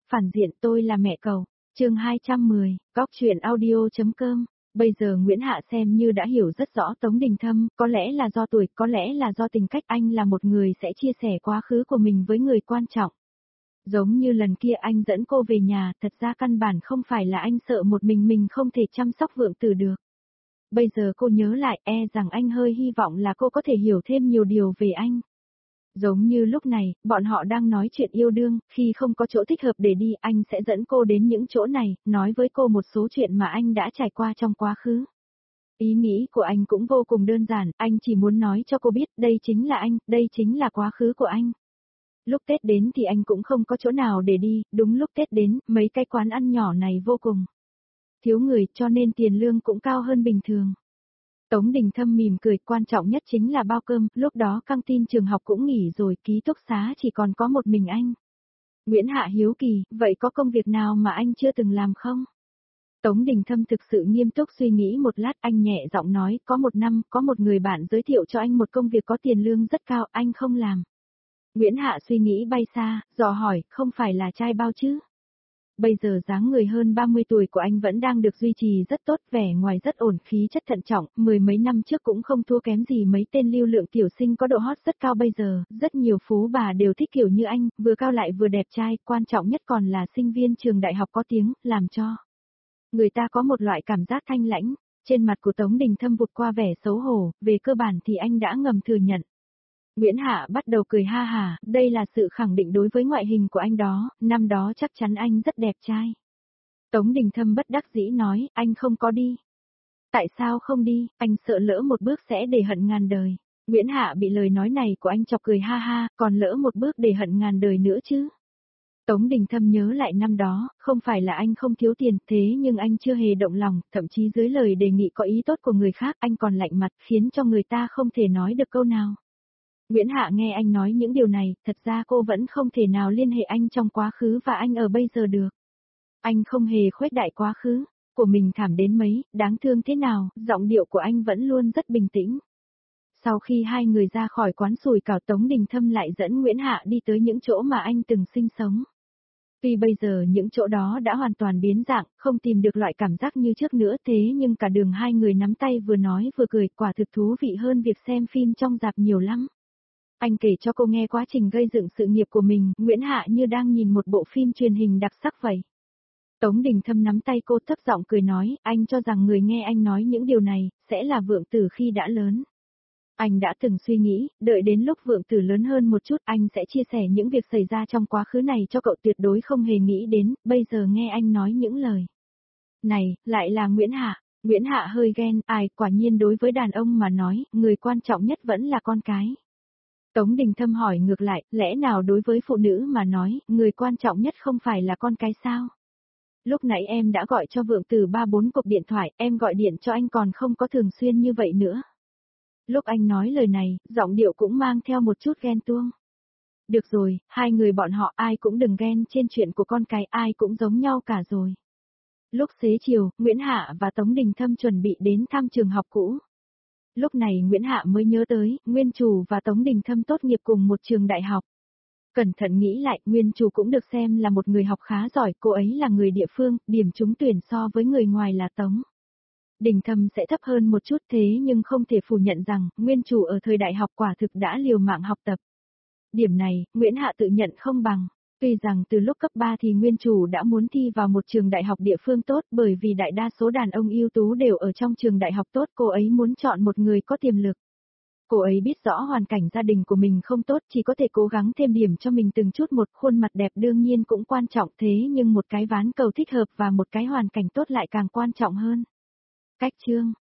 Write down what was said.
Phản diện tôi là mẹ cậu. Chương 210, Cóc truyện audio.com. Bây giờ Nguyễn Hạ xem như đã hiểu rất rõ Tống Đình Thâm, có lẽ là do tuổi, có lẽ là do tình cách, anh là một người sẽ chia sẻ quá khứ của mình với người quan trọng. Giống như lần kia anh dẫn cô về nhà, thật ra căn bản không phải là anh sợ một mình không thể chăm sóc Vượng Tử được. Bây giờ cô nhớ lại, rằng anh hơi hy vọng là cô có thể hiểu thêm nhiều điều về anh. Giống như lúc này, bọn họ đang nói chuyện yêu đương, khi không có chỗ thích hợp để đi, anh sẽ dẫn cô đến những chỗ này, nói với cô một số chuyện mà anh đã trải qua trong quá khứ. Ý nghĩ của anh cũng vô cùng đơn giản, anh chỉ muốn nói cho cô biết, đây chính là anh, đây chính là quá khứ của anh. Lúc Tết đến thì anh cũng không có chỗ nào để đi, đúng lúc Tết đến, mấy cái quán ăn nhỏ này vô cùng thiếu người, cho nên tiền lương cũng cao hơn bình thường. Tống Đình Thâm mỉm cười, quan trọng nhất chính là bao cơm, lúc đó căng tin trường học cũng nghỉ rồi, ký túc xá chỉ còn có một mình anh. Nguyễn Hạ hiếu kỳ, vậy có công việc nào mà anh chưa từng làm không? Tống Đình Thâm thực sự nghiêm túc suy nghĩ một lát, anh nhẹ giọng nói, có một năm, có một người bạn giới thiệu cho anh một công việc có tiền lương rất cao, anh không làm. Nguyễn Hạ suy nghĩ bay xa, dò hỏi, không phải là trai bao chứ? Bây giờ dáng người hơn 30 tuổi của anh vẫn đang được duy trì rất tốt, vẻ ngoài rất ổn, khí chất thận trọng, mười mấy năm trước cũng không thua kém gì mấy tên lưu lượng tiểu sinh có độ hot rất cao bây giờ, rất nhiều phú bà đều thích kiểu như anh, vừa cao lại vừa đẹp trai, quan trọng nhất còn là sinh viên trường đại học có tiếng, làm cho người ta có một loại cảm giác thanh lãnh. Trên mặt của Tống Đình Thâm vụt qua vẻ xấu hổ, về cơ bản thì anh đã ngầm thừa nhận. Nguyễn Hạ bắt đầu cười ha hả, đây là sự khẳng định đối với ngoại hình của anh đó, năm đó chắc chắn anh rất đẹp trai. Tống Đình Thâm bất đắc dĩ nói, anh không có đi. Tại sao không đi, anh sợ lỡ một bước sẽ để hận ngàn đời. Nguyễn Hạ bị lời nói này của anh chọc cười ha ha, còn lỡ một bước để hận ngàn đời nữa chứ. Tống Đình Thâm nhớ lại năm đó, không phải là anh không thiếu tiền, thế nhưng anh chưa hề động lòng, thậm chí dưới lời đề nghị có ý tốt của người khác, anh còn lạnh mặt, khiến cho người ta không thể nói được câu nào. Nguyễn Hạ nghe anh nói những điều này, thật ra cô vẫn không thể nào liên hệ anh trong quá khứ và anh ở bây giờ được. Anh không hề khuếch đại quá khứ của mình thảm đến mấy, đáng thương thế nào, giọng điệu của anh vẫn luôn rất bình tĩnh. Sau khi hai người ra khỏi quán sủi cảo, Tống Đình Thâm lại dẫn Nguyễn Hạ đi tới những chỗ mà anh từng sinh sống. Tuy bây giờ những chỗ đó đã hoàn toàn biến dạng, không tìm được loại cảm giác như trước nữa, thế nhưng cả đường hai người nắm tay vừa nói vừa cười, quả thực thú vị hơn việc xem phim trong rạp nhiều lắm. Anh kể cho cô nghe quá trình gây dựng sự nghiệp của mình, Nguyễn Hạ như đang nhìn một bộ phim truyền hình đặc sắc vậy. Tống Đình Thâm nắm tay cô thấp giọng cười nói, anh cho rằng người nghe anh nói những điều này, sẽ là Vượng Tử khi đã lớn. Anh đã từng suy nghĩ, đợi đến lúc Vượng Tử lớn hơn một chút anh sẽ chia sẻ những việc xảy ra trong quá khứ này cho cậu, tuyệt đối không hề nghĩ đến, bây giờ nghe anh nói những lời này, lại là Nguyễn Hạ. Nguyễn Hạ hơi ghen, quả nhiên đối với đàn ông mà nói, người quan trọng nhất vẫn là con cái. Tống Đình Thâm hỏi ngược lại, lẽ nào đối với phụ nữ mà nói, người quan trọng nhất không phải là con cái sao? Lúc nãy em đã gọi cho Vượng Tử 3-4 cuộc điện thoại, em gọi điện cho anh còn không có thường xuyên như vậy nữa. Lúc anh nói lời này, giọng điệu cũng mang theo một chút ghen tuông. Được rồi, hai người bọn họ ai cũng đừng ghen trên chuyện của con cái, ai cũng giống nhau cả rồi. Lúc xế chiều, Nguyễn Hạ và Tống Đình Thâm chuẩn bị đến thăm trường học cũ. Lúc này Nguyễn Hạ mới nhớ tới, Nguyên Trù và Tống Đình Thâm tốt nghiệp cùng một trường đại học. Cẩn thận nghĩ lại, Nguyên Trù cũng được xem là một người học khá giỏi, cô ấy là người địa phương, điểm trúng tuyển so với người ngoài là Tống Đình Thâm sẽ thấp hơn một chút, thế nhưng không thể phủ nhận rằng, Nguyên Trù ở thời đại học quả thực đã liều mạng học tập. Điểm này, Nguyễn Hạ tự nhận không bằng. Tuy rằng từ lúc cấp 3 thì Nguyên Trù đã muốn thi vào một trường đại học địa phương tốt, bởi vì đại đa số đàn ông ưu tú đều ở trong trường đại học tốt, cô ấy muốn chọn một người có tiềm lực. Cô ấy biết rõ hoàn cảnh gia đình của mình không tốt, chỉ có thể cố gắng thêm điểm cho mình từng chút một, khuôn mặt đẹp đương nhiên cũng quan trọng, thế nhưng một cái ván cầu thích hợp và một cái hoàn cảnh tốt lại càng quan trọng hơn. Cách chương